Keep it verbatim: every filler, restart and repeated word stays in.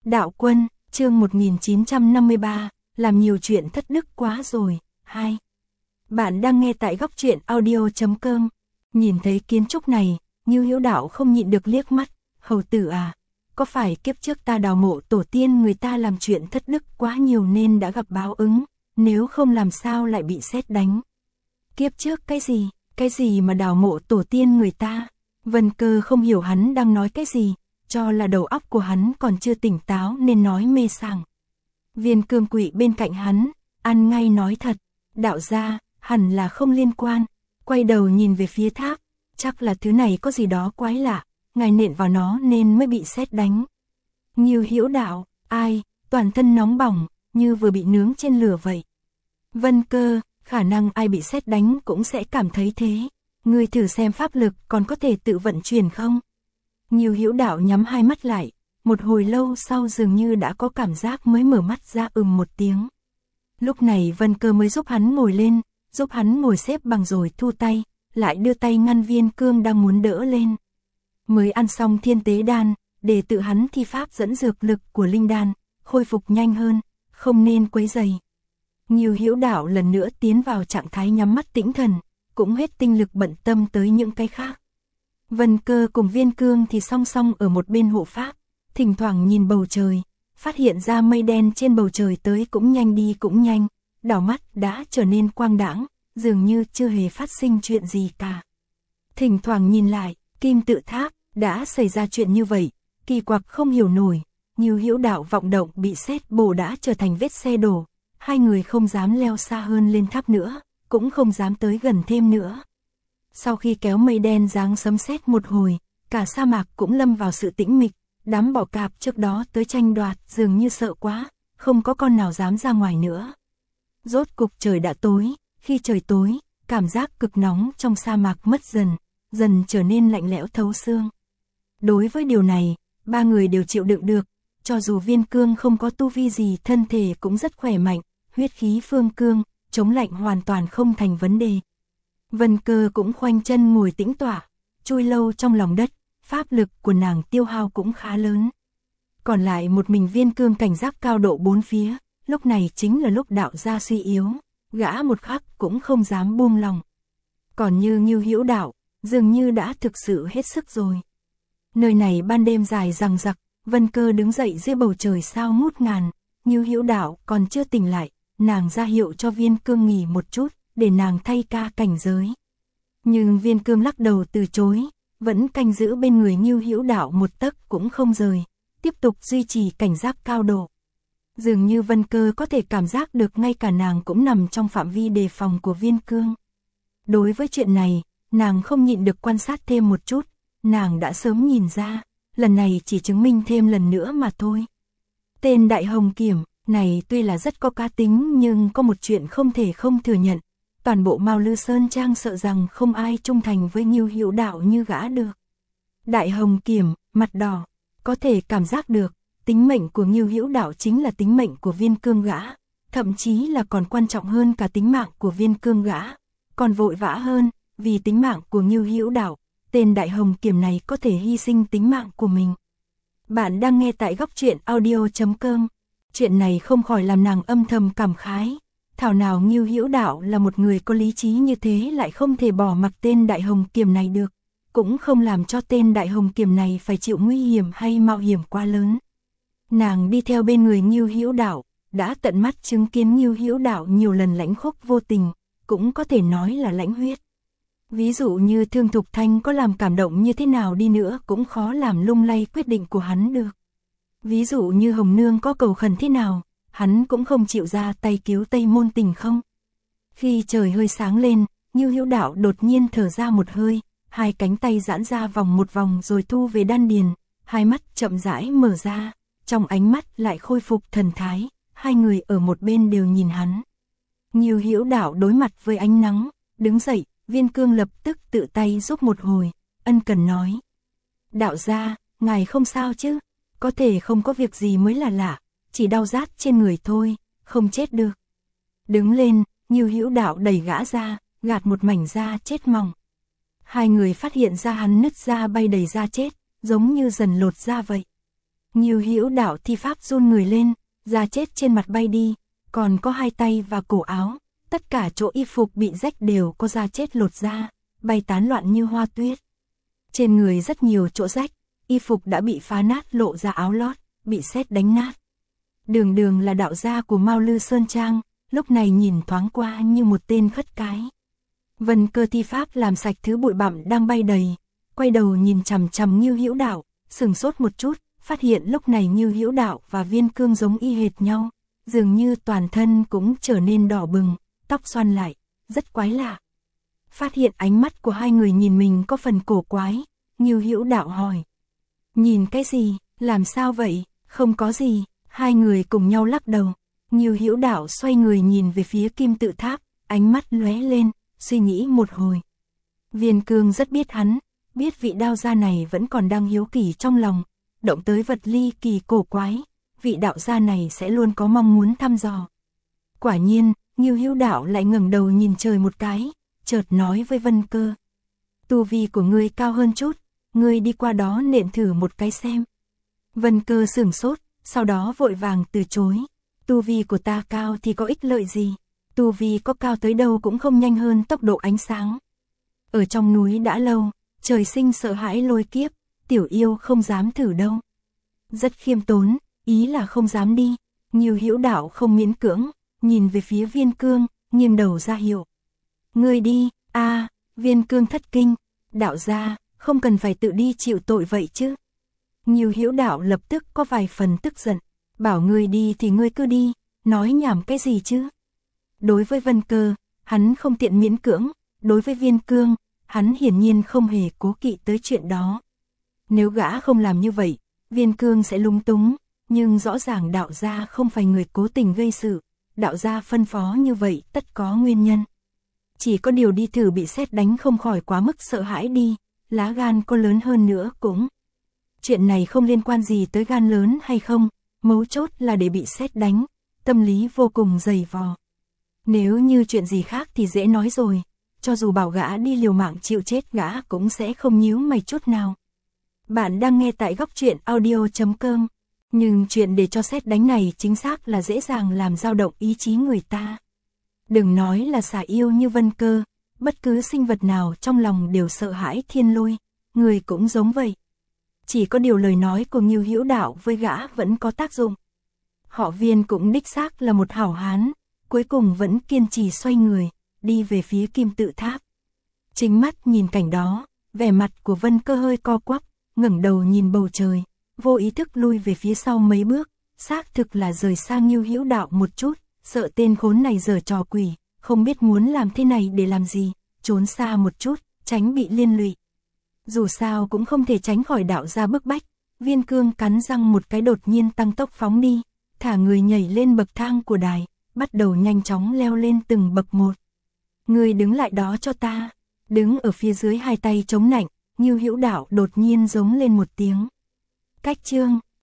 Đạo Quân, chương một nghìn chín trăm năm mươi ba, làm nhiều chuyện thất đức quá rồi. Hai. Bạn đang nghe tại góc truyện audio chấm com. Nhìn thấy kiến trúc này, Ngưu Hữu Đạo không nhịn được liếc mắt. Hầu tử à, có phải kiếp trước ta đào mộ tổ tiên người ta làm chuyện thất đức quá nhiều nên đã gặp báo ứng, nếu không làm sao lại bị sét đánh. Kiếp trước cái gì, cái gì mà đào mộ tổ tiên người ta? Vân Cơ không hiểu hắn đang nói cái gì, cho là đầu óc của hắn còn chưa tỉnh táo nên nói mê sảng. Viên Cương quỵ bên cạnh hắn, ăn ngay nói thật, đạo gia, hẳn là không liên quan. Quay đầu nhìn về phía tháp, chắc là thứ này có gì đó quái lạ, ngài nện vào nó nên mới bị sét đánh. Ngưu Hữu Đạo, ai, toàn thân nóng bỏng, như vừa bị nướng trên lửa vậy. Vân Cơ, khả năng ai bị sét đánh cũng sẽ cảm thấy thế. Ngươi thử xem pháp lực còn có thể tự vận chuyển không? Ngưu Hữu Đạo nhắm hai mắt lại, một hồi lâu sau dường như đã có cảm giác mới mở mắt ra ừm một tiếng. Lúc này Vân Cơ mới giúp hắn ngồi lên, giúp hắn ngồi xếp bằng rồi thu tay, lại đưa tay ngăn Viên Cương đang muốn đỡ lên. Mới ăn xong thiên tế đan, để tự hắn thi pháp dẫn dược lực của linh đan, khôi phục nhanh hơn, không nên quấy rầy. Ngưu Hữu Đạo lần nữa tiến vào trạng thái nhắm mắt tĩnh thần, cũng hết tinh lực bận tâm tới những cái khác. Vân Cơ cùng Viên Cương thì song song ở một bên hộ pháp, thỉnh thoảng nhìn bầu trời, phát hiện ra mây đen trên bầu trời tới cũng nhanh đi cũng nhanh, đảo mắt đã trở nên quang đãng, dường như chưa hề phát sinh chuyện gì cả. Thỉnh thoảng nhìn lại, Kim Tự Tháp, đã xảy ra chuyện như vậy, kỳ quặc không hiểu nổi, Ngưu Hữu Đạo vọng động bị sét bổ đã trở thành vết xe đổ, hai người không dám leo xa hơn lên tháp nữa, cũng không dám tới gần thêm nữa. Sau khi kéo mây đen giáng sấm sét một hồi, cả sa mạc cũng lâm vào sự tĩnh mịch, đám bọ cạp trước đó tới tranh đoạt dường như sợ quá, không có con nào dám ra ngoài nữa. Rốt cục trời đã tối, khi trời tối, cảm giác cực nóng trong sa mạc mất dần, dần trở nên lạnh lẽo thấu xương. Đối với điều này, ba người đều chịu đựng được, cho dù Viên Cương không có tu vi gì thân thể cũng rất khỏe mạnh, huyết khí phương cương, chống lạnh hoàn toàn không thành vấn đề. Vân Cơ cũng khoanh chân ngồi tĩnh tọa, chui lâu trong lòng đất, pháp lực của nàng tiêu hao cũng khá lớn. Còn lại một mình Viên Cương cảnh giác cao độ bốn phía, lúc này chính là lúc đạo gia suy yếu, gã một khắc cũng không dám buông lòng. Còn như Ngưu Hữu Đạo, dường như đã thực sự hết sức rồi. Nơi này ban đêm dài dằng dặc, Vân Cơ đứng dậy dưới bầu trời sao ngút ngàn, Ngưu Hữu Đạo còn chưa tỉnh lại, nàng ra hiệu cho Viên Cương nghỉ một chút, để nàng thay ca cảnh giới. Nhưng Viên Cương lắc đầu từ chối, vẫn canh giữ bên người Ngưu Hữu Đạo một tấc cũng không rời, tiếp tục duy trì cảnh giác cao độ. Dường như Vân Cơ có thể cảm giác được ngay cả nàng cũng nằm trong phạm vi đề phòng của Viên Cương. Đối với chuyện này, nàng không nhịn được quan sát thêm một chút, nàng đã sớm nhìn ra, lần này chỉ chứng minh thêm lần nữa mà thôi. Tên Đại Hồng Kiểm này tuy là rất có cá tính nhưng có một chuyện không thể không thừa nhận, toàn bộ Mao Lư Sơn Trang sợ rằng không ai trung thành với Ngưu Hữu Đạo như gã được. Đại Hồng Kiểm, mặt đỏ, có thể cảm giác được, tính mệnh của Ngưu Hữu Đạo chính là tính mệnh của Viên Cương gã, thậm chí là còn quan trọng hơn cả tính mạng của Viên Cương gã, còn vội vã hơn, vì tính mạng của Ngưu Hữu Đạo, tên Đại Hồng Kiểm này có thể hy sinh tính mạng của mình. Bạn đang nghe tại góc truyện audio chấm com. Chuyện này không khỏi làm nàng âm thầm cảm khái. Thảo nào Ngưu Hữu Đạo là một người có lý trí như thế lại không thể bỏ mặc tên Đại Hồng Kiểm này được, cũng không làm cho tên Đại Hồng Kiểm này phải chịu nguy hiểm hay mạo hiểm quá lớn. Nàng đi theo bên người Ngưu Hữu Đạo, đã tận mắt chứng kiến Ngưu Hữu Đạo nhiều lần lãnh khốc vô tình, cũng có thể nói là lãnh huyết. Ví dụ như Thương Thục Thanh có làm cảm động như thế nào đi nữa cũng khó làm lung lay quyết định của hắn được. Ví dụ như Hồng Nương có cầu khẩn thế nào, hắn cũng không chịu ra tay cứu Tây Môn Tình không. Khi trời hơi sáng lên, Ngưu Hữu Đạo đột nhiên thở ra một hơi, hai cánh tay giãn ra vòng một vòng rồi thu về đan điền, hai mắt chậm rãi mở ra, trong ánh mắt lại khôi phục thần thái, hai người ở một bên đều nhìn hắn. Ngưu Hữu Đạo đối mặt với ánh nắng, đứng dậy, Viên Cương lập tức tự tay giúp một hồi, ân cần nói. Đạo gia, ngài không sao chứ, có thể không có việc gì mới là lạ, chỉ đau rát trên người thôi, không chết được. Đứng lên, Ngưu Hữu Đạo đẩy gã ra, gạt một mảnh da chết mỏng. Hai người phát hiện ra hắn nứt da bay đầy da chết, giống như dần lột da vậy. Ngưu Hữu Đạo thi pháp run người lên, da chết trên mặt bay đi, còn có hai tay và cổ áo, tất cả chỗ y phục bị rách đều có da chết lột ra, bay tán loạn như hoa tuyết. Trên người rất nhiều chỗ rách, y phục đã bị phá nát lộ ra áo lót, bị sét đánh nát. Đường đường là đạo gia của Mao Lư Sơn Trang, lúc này nhìn thoáng qua như một tên khất cái. Vân Cơ thi pháp làm sạch thứ bụi bặm đang bay đầy, quay đầu nhìn chằm chằm Ngưu Hữu Đạo, sừng sốt một chút, phát hiện lúc này Ngưu Hữu Đạo và Viên Cương giống y hệt nhau, dường như toàn thân cũng trở nên đỏ bừng, tóc xoăn lại, rất quái lạ. Phát hiện ánh mắt của hai người nhìn mình có phần cổ quái, Ngưu Hữu Đạo hỏi: "Nhìn cái gì, làm sao vậy?" "Không có gì." Hai người cùng nhau lắc đầu. Ngưu Hữu Đạo xoay người nhìn về phía kim tự tháp, ánh mắt lóe lên, suy nghĩ một hồi. Viên Cương rất biết hắn, biết vị đao gia này vẫn còn đang hiếu kỳ trong lòng, động tới vật ly kỳ cổ quái, vị đạo gia này sẽ luôn có mong muốn thăm dò. Quả nhiên, Ngưu Hữu Đạo lại ngẩng đầu nhìn trời một cái, chợt nói với Vân Cơ: "Tu vi của ngươi cao hơn chút, ngươi đi qua đó nện thử một cái xem." Vân Cơ sửng sốt, sau đó vội vàng từ chối. Tu vi của ta cao thì có ích lợi gì? Tu vi có cao tới đâu cũng không nhanh hơn tốc độ ánh sáng. Ở trong núi đã lâu, trời sinh sợ hãi lôi kiếp, tiểu yêu không dám thử đâu. Rất khiêm tốn, ý là không dám đi. Ngưu Hữu Đạo không miễn cưỡng, nhìn về phía Viên Cương, nghiêng đầu ra hiệu: "Ngươi đi." A, à, Viên Cương thất kinh, đạo gia, không cần phải tự đi chịu tội vậy chứ. Ngưu Hữu Đạo lập tức có vài phần tức giận, bảo ngươi đi thì ngươi cứ đi, nói nhảm cái gì chứ. Đối với Vân Cơ, hắn không tiện miễn cưỡng, đối với Viên Cương, hắn hiển nhiên không hề cố kỵ tới chuyện đó. Nếu gã không làm như vậy, Viên Cương sẽ lúng túng, nhưng rõ ràng đạo gia không phải người cố tình gây sự, đạo gia phân phó như vậy tất có nguyên nhân. Chỉ có điều đi thử bị sét đánh không khỏi quá mức sợ hãi đi, lá gan có lớn hơn nữa cũng. Chuyện này không liên quan gì tới gan lớn hay không, mấu chốt là để bị sét đánh, tâm lý vô cùng dày vò. Nếu như chuyện gì khác thì dễ nói rồi, cho dù bảo gã đi liều mạng chịu chết gã cũng sẽ không nhíu mày chút nào. Bạn đang nghe tại góc truyện audio chấm com, nhưng chuyện để cho sét đánh này chính xác là dễ dàng làm dao động ý chí người ta. Đừng nói là xà yêu như Vân Cơ, bất cứ sinh vật nào trong lòng đều sợ hãi thiên lôi, người cũng giống vậy. Chỉ có điều lời nói của Ngưu Hữu Đạo với gã vẫn có tác dụng. Họ Viên cũng đích xác là một hảo hán, cuối cùng vẫn kiên trì xoay người, đi về phía kim tự tháp. Chính mắt nhìn cảnh đó, vẻ mặt của Vân Cơ hơi co quắp, ngẩng đầu nhìn bầu trời, vô ý thức lui về phía sau mấy bước, xác thực là rời xa Ngưu Hữu Đạo một chút, sợ tên khốn này giở trò quỷ, không biết muốn làm thế này để làm gì, trốn xa một chút, tránh bị liên lụy. Dù sao cũng không thể tránh khỏi đạo gia bức bách. Viên Cương cắn răng một cái đột nhiên tăng tốc phóng đi, thả người nhảy lên bậc thang của đài, bắt đầu nhanh chóng leo lên từng bậc một. Người đứng lại đó cho ta. Đứng ở phía dưới hai tay chống nạnh, Ngưu Hữu Đạo đột nhiên giống lên một tiếng. Cách chương